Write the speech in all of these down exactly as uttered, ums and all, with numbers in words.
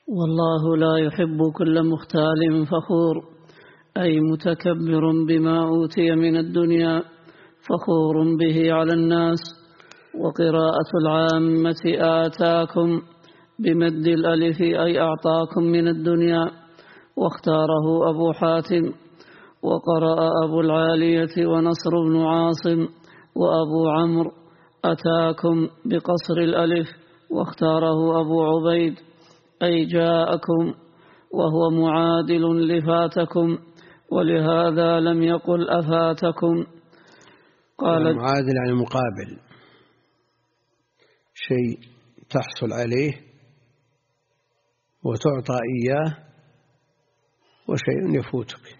والله لا يحب كل مختال فخور، أي متكبر بما أوتي من الدنيا فخور به على الناس. وقراءة العامة آتاكم بمد الألف أي أعطاكم من الدنيا، واختاره أبو حاتم. وقرأ أبو العالية ونصر بن عاصم وأبو عمرو أتاكم بقصر الألف، واختاره أبو عبيد أي جاءكم، وهو معادل لفاتكم، ولهذا لم يقل أفاتكم. قال معادل يعني مقابل، شيء تحصل عليه وتعطى إياه وشيء يفوتك،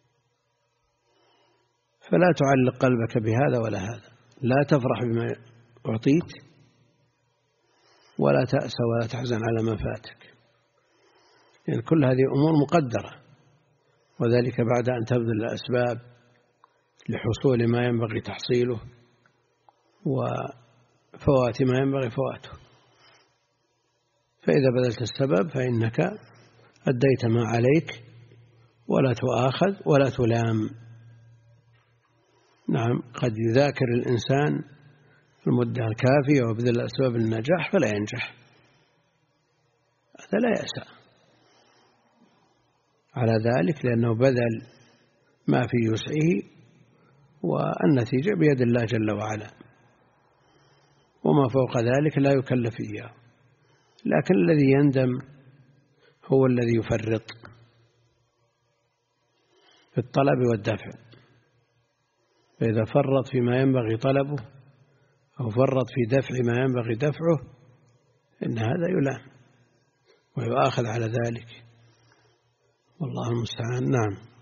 فلا تعلق قلبك بهذا ولا هذا، لا تفرح بما أعطيت ولا تأسى ولا تحزن على ما فاتك، يعني كل هذه أمور مقدرة، وذلك بعد أن تبذل الأسباب لحصول ما ينبغي تحصيله وفوات ما ينبغي فواته. فإذا بذلت السبب فإنك أديت ما عليك ولا تؤاخذ ولا تلام. نعم، قد يذاكر الإنسان المدة الكافية وبذل الأسباب للنجاح فلا ينجح، هذا لا يأسى على ذلك، لأنه بذل ما في يسعه والنتيجة بيد الله جل وعلا، وما فوق ذلك لا يكلف إياه. لكن الذي يندم هو الذي يفرط في الطلب والدفع، فإذا فرط فيما ينبغي طلبه أو فرط في دفع ما ينبغي دفعه إن هذا يلام ويؤاخذ على ذلك، والله المستعان. نعم.